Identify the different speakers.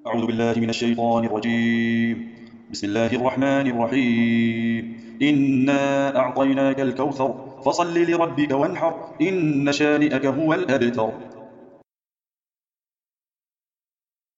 Speaker 1: أعوذ بالله من الشيطان الرجيم. بسم الله الرحمن الرحيم. إنا أعطيناك الكوثر فصل لربك وانحر إن شانئك هو الأبتر.